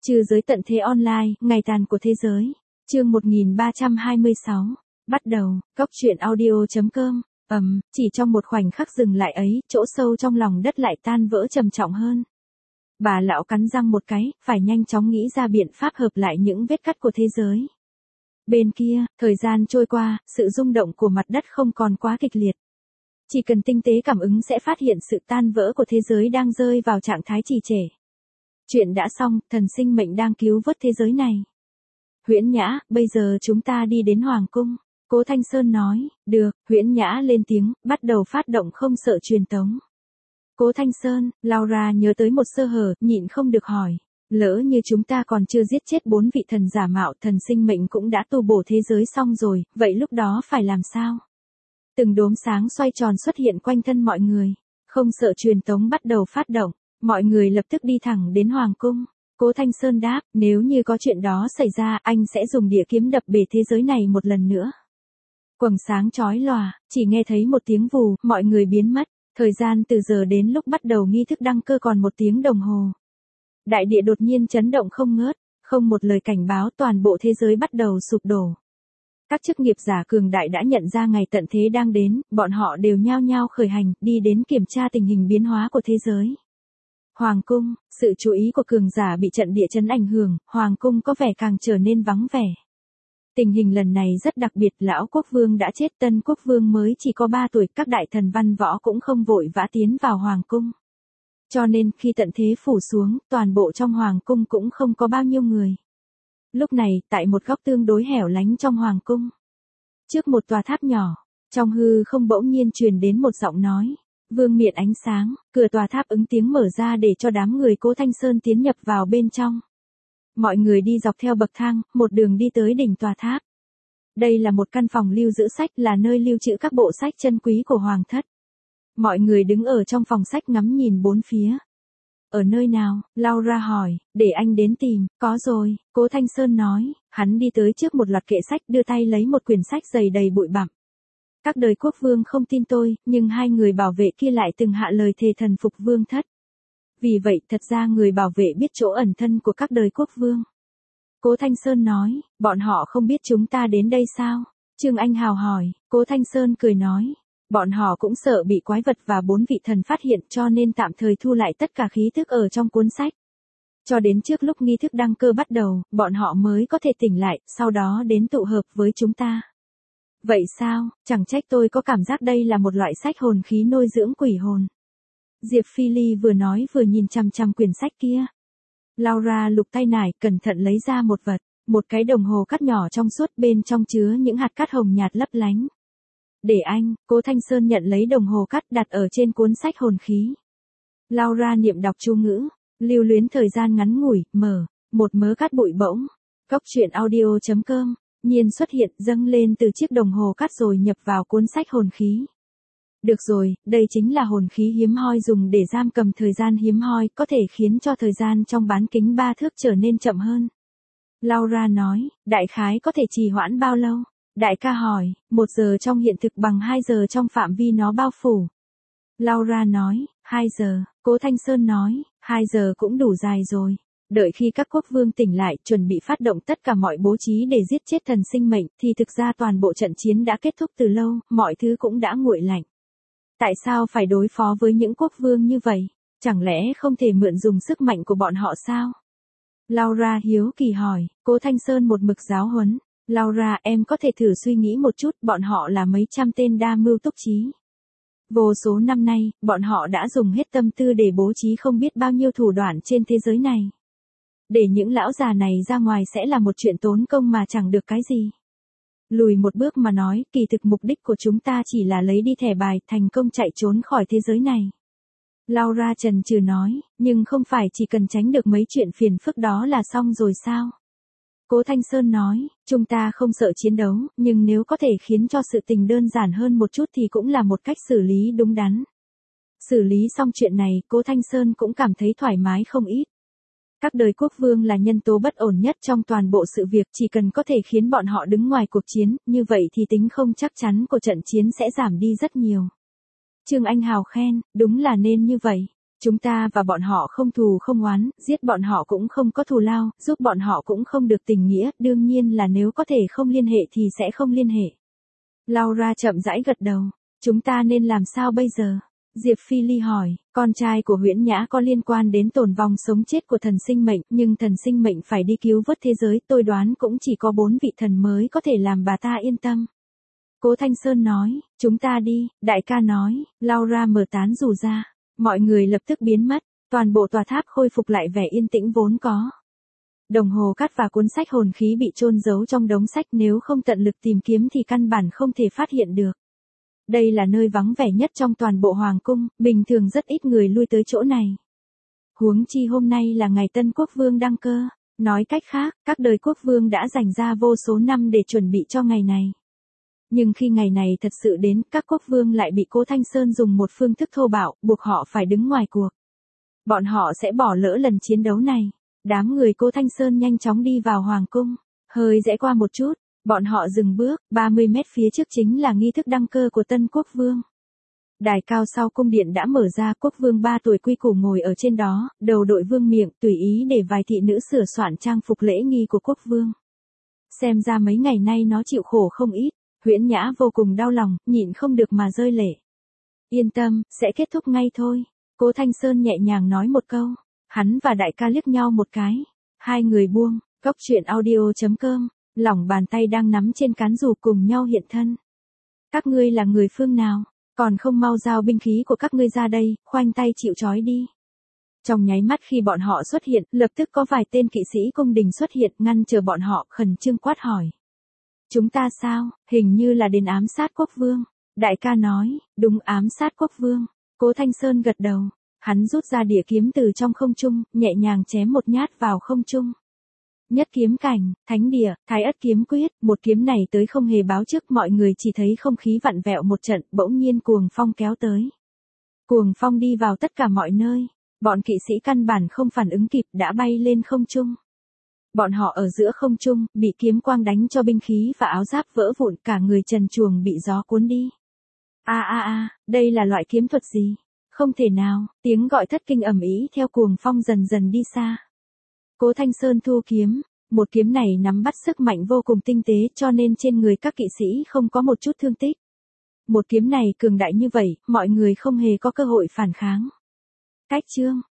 Trừ giới tận thế online, ngày tàn của thế giới. Chương 1326. Bắt đầu, Góc truyện audio.com. Chỉ trong một khoảnh khắc dừng lại ấy, chỗ sâu trong lòng đất lại tan vỡ trầm trọng hơn. Bà lão cắn răng một cái, phải nhanh chóng nghĩ ra biện pháp hợp lại những vết cắt của thế giới. Bên kia, thời gian trôi qua, sự rung động của mặt đất không còn quá kịch liệt. Chỉ cần tinh tế cảm ứng sẽ phát hiện sự tan vỡ của thế giới đang rơi vào trạng thái trì trệ. Chuyện đã xong, thần sinh mệnh đang cứu vớt thế giới này. Huyễn Nhã, bây giờ chúng ta đi đến Hoàng Cung. Cố Thanh Sơn nói, được, Huyễn Nhã lên tiếng, bắt đầu phát động không sợ truyền tống. Cố Thanh Sơn, Laura nhớ tới một sơ hở, nhịn không được hỏi. Lỡ như chúng ta còn chưa giết chết 4 vị thần giả mạo, thần sinh mệnh cũng đã tu bổ thế giới xong rồi, vậy lúc đó phải làm sao? Từng đốm sáng xoay tròn xuất hiện quanh thân mọi người. Không sợ truyền tống bắt đầu phát động. Mọi người lập tức đi thẳng đến Hoàng Cung. Cố Thanh Sơn đáp, nếu như có chuyện đó xảy ra, anh sẽ dùng địa kiếm đập bể thế giới này một lần nữa. Quầng sáng chói lòa, chỉ nghe thấy một tiếng vù, mọi người biến mất. Thời gian từ giờ đến lúc bắt đầu nghi thức đăng cơ còn 1 tiếng đồng hồ. Đại địa đột nhiên chấn động không ngớt, không một lời cảnh báo, toàn bộ thế giới bắt đầu sụp đổ. Các chức nghiệp giả cường đại đã nhận ra ngày tận thế đang đến, bọn họ đều nhao nhao khởi hành, đi đến kiểm tra tình hình biến hóa của thế giới. Hoàng Cung, sự chú ý của cường giả bị trận địa chấn ảnh hưởng, Hoàng Cung có vẻ càng trở nên vắng vẻ. Tình hình lần này rất đặc biệt, lão quốc vương đã chết, tân quốc vương mới chỉ có 3 tuổi, các đại thần văn võ cũng không vội vã tiến vào Hoàng Cung. Cho nên khi tận thế phủ xuống, toàn bộ trong Hoàng Cung cũng không có bao nhiêu người. Lúc này, tại một góc tương đối hẻo lánh trong Hoàng Cung, trước một tòa tháp nhỏ, trong hư không bỗng nhiên truyền đến một giọng nói. Vương miện ánh sáng, cửa tòa tháp ứng tiếng mở ra để cho đám người Cố Thanh Sơn tiến nhập vào bên trong. Mọi người đi dọc theo bậc thang, một đường đi tới đỉnh tòa tháp. Đây là một căn phòng lưu giữ sách, là nơi lưu trữ các bộ sách chân quý của Hoàng thất. Mọi người đứng ở trong phòng sách ngắm nhìn bốn phía. Ở nơi nào? Laura hỏi, để anh đến tìm. Có rồi, Cố Thanh Sơn nói, hắn đi tới trước một loạt kệ sách, đưa tay lấy một quyển sách dày đầy bụi bặm. Các đời quốc vương không tin tôi, nhưng 2 người bảo vệ kia lại từng hạ lời thề thần phục vương thất. Vì vậy, thật ra người bảo vệ biết chỗ ẩn thân của các đời quốc vương. Cố Thanh Sơn nói, bọn họ không biết chúng ta đến đây sao? Trương Anh Hào hỏi, Cố Thanh Sơn cười nói, bọn họ cũng sợ bị quái vật và 4 vị thần phát hiện, cho nên tạm thời thu lại tất cả khí thức ở trong cuốn sách. Cho đến trước lúc nghi thức đăng cơ bắt đầu, bọn họ mới có thể tỉnh lại, sau đó đến tụ hợp với chúng ta. Vậy sao, chẳng trách tôi có cảm giác đây là một loại sách hồn khí nuôi dưỡng quỷ hồn. Diệp Phi Ly vừa nói vừa nhìn chằm chằm quyển sách kia. Laura lục tay nải, cẩn thận lấy ra một vật, một cái đồng hồ cát nhỏ trong suốt, bên trong chứa những hạt cát hồng nhạt lấp lánh. Để anh, Cố Thanh Sơn nhận lấy đồng hồ cát đặt ở trên cuốn sách hồn khí. Laura niệm đọc chú ngữ, lưu luyến thời gian ngắn ngủi, một mớ cát bụi bỗng. Góc truyện audio.com. Nhiên xuất hiện, dâng lên từ chiếc đồng hồ cát rồi nhập vào cuốn sách hồn khí. Được rồi, đây chính là hồn khí hiếm hoi dùng để giam cầm thời gian hiếm hoi, có thể khiến cho thời gian trong bán kính 3 thước trở nên chậm hơn. Laura nói, đại khái có thể trì hoãn bao lâu? Đại ca hỏi, 1 giờ trong hiện thực bằng 2 giờ trong phạm vi nó bao phủ. Laura nói, 2 giờ, Cố Thanh Sơn nói, 2 giờ cũng đủ dài rồi. Đợi khi các quốc vương tỉnh lại, chuẩn bị phát động tất cả mọi bố trí để giết chết thần sinh mệnh, thì thực ra toàn bộ trận chiến đã kết thúc từ lâu, mọi thứ cũng đã nguội lạnh. Tại sao phải đối phó với những quốc vương như vậy? Chẳng lẽ không thể mượn dùng sức mạnh của bọn họ sao? Laura hiếu kỳ hỏi, Cố Thanh Sơn một mực giáo huấn. Laura, em có thể thử suy nghĩ một chút, bọn họ là mấy trăm tên đa mưu túc trí. Vô số năm nay, bọn họ đã dùng hết tâm tư để bố trí không biết bao nhiêu thủ đoạn trên thế giới này. Để những lão già này ra ngoài sẽ là một chuyện tốn công mà chẳng được cái gì. Lùi một bước mà nói, kỳ thực mục đích của chúng ta chỉ là lấy đi thẻ bài, thành công chạy trốn khỏi thế giới này. Laura chần chừ nói, nhưng không phải chỉ cần tránh được mấy chuyện phiền phức đó là xong rồi sao? Cố Thanh Sơn nói, chúng ta không sợ chiến đấu, nhưng nếu có thể khiến cho sự tình đơn giản hơn một chút thì cũng là một cách xử lý đúng đắn. Xử lý xong chuyện này, Cố Thanh Sơn cũng cảm thấy thoải mái không ít. Các đời quốc vương là nhân tố bất ổn nhất trong toàn bộ sự việc, chỉ cần có thể khiến bọn họ đứng ngoài cuộc chiến, như vậy thì tính không chắc chắn của trận chiến sẽ giảm đi rất nhiều. Trương Anh Hào khen, đúng là nên như vậy. Chúng ta và bọn họ không thù không oán, giết bọn họ cũng không có thù lao, giúp bọn họ cũng không được tình nghĩa, đương nhiên là nếu có thể không liên hệ thì sẽ không liên hệ. Laura chậm rãi gật đầu. Chúng ta nên làm sao bây giờ? Diệp Phi Ly hỏi, con trai của Huyễn Nhã có liên quan đến tồn vong sống chết của thần sinh mệnh, nhưng thần sinh mệnh phải đi cứu vớt thế giới, tôi đoán cũng chỉ có 4 vị thần mới có thể làm bà ta yên tâm. Cố Thanh Sơn nói, chúng ta đi, đại ca nói, Laura mở tán dù ra. Mọi người lập tức biến mất, toàn bộ tòa tháp khôi phục lại vẻ yên tĩnh vốn có. Đồng hồ cát và cuốn sách hồn khí bị chôn giấu trong đống sách, nếu không tận lực tìm kiếm thì căn bản không thể phát hiện được. Đây là nơi vắng vẻ nhất trong toàn bộ hoàng cung, bình thường rất ít người lui tới chỗ này. Huống chi hôm nay là ngày Tân Quốc Vương đăng cơ, nói cách khác, các đời quốc vương đã dành ra vô số năm để chuẩn bị cho ngày này. Nhưng khi ngày này thật sự đến, các quốc vương lại bị Cố Thanh Sơn dùng một phương thức thô bạo, buộc họ phải đứng ngoài cuộc. Bọn họ sẽ bỏ lỡ lần chiến đấu này. Đám người Cố Thanh Sơn nhanh chóng đi vào hoàng cung, hơi rẽ qua một chút, bọn họ dừng bước, 30 mét phía trước chính là nghi thức đăng cơ của tân quốc vương. Đài cao sau cung điện đã mở ra, quốc vương 3 tuổi quy củ ngồi ở trên đó, đầu đội vương miện, tùy ý để vài thị nữ sửa soạn trang phục lễ nghi của quốc vương. Xem ra mấy ngày nay nó chịu khổ không ít. Huyễn Nhã vô cùng đau lòng, nhịn không được mà rơi lệ. Yên tâm, sẽ kết thúc ngay thôi. Cố Thanh Sơn nhẹ nhàng nói một câu. Hắn và đại ca liếc nhau một cái. Hai người buông, Cốc Truyện Audio.com, lòng bàn tay đang nắm trên cán dù cùng nhau hiện thân. Các ngươi là người phương nào? Còn không mau giao binh khí của các ngươi ra đây, khoanh tay chịu trói đi. Trong nháy mắt khi bọn họ xuất hiện, lập tức có vài tên kỵ sĩ cung đình xuất hiện ngăn chờ bọn họ, khẩn trương quát hỏi. Chúng ta sao, hình như là đến ám sát quốc vương. Đại ca nói, đúng ám sát quốc vương. Cố Thanh Sơn gật đầu. Hắn rút ra đĩa kiếm từ trong không trung, nhẹ nhàng chém một nhát vào không trung. Nhất kiếm cảnh, thánh địa, thái ất kiếm quyết, một kiếm này tới không hề báo trước, mọi người chỉ thấy không khí vặn vẹo một trận, bỗng nhiên cuồng phong kéo tới. Cuồng phong đi vào tất cả mọi nơi, bọn kỵ sĩ căn bản không phản ứng kịp đã bay lên không trung. Bọn họ ở giữa không trung, bị kiếm quang đánh cho binh khí và áo giáp vỡ vụn, cả người trần truồng bị gió cuốn đi. Đây là loại kiếm thuật gì? Không thể nào, tiếng gọi thất kinh ầm ĩ theo cuồng phong dần dần đi xa. Cố Thanh Sơn thu kiếm, một kiếm này nắm bắt sức mạnh vô cùng tinh tế cho nên trên người các kỵ sĩ không có một chút thương tích. Một kiếm này cường đại như vậy, mọi người không hề có cơ hội phản kháng. Cách chương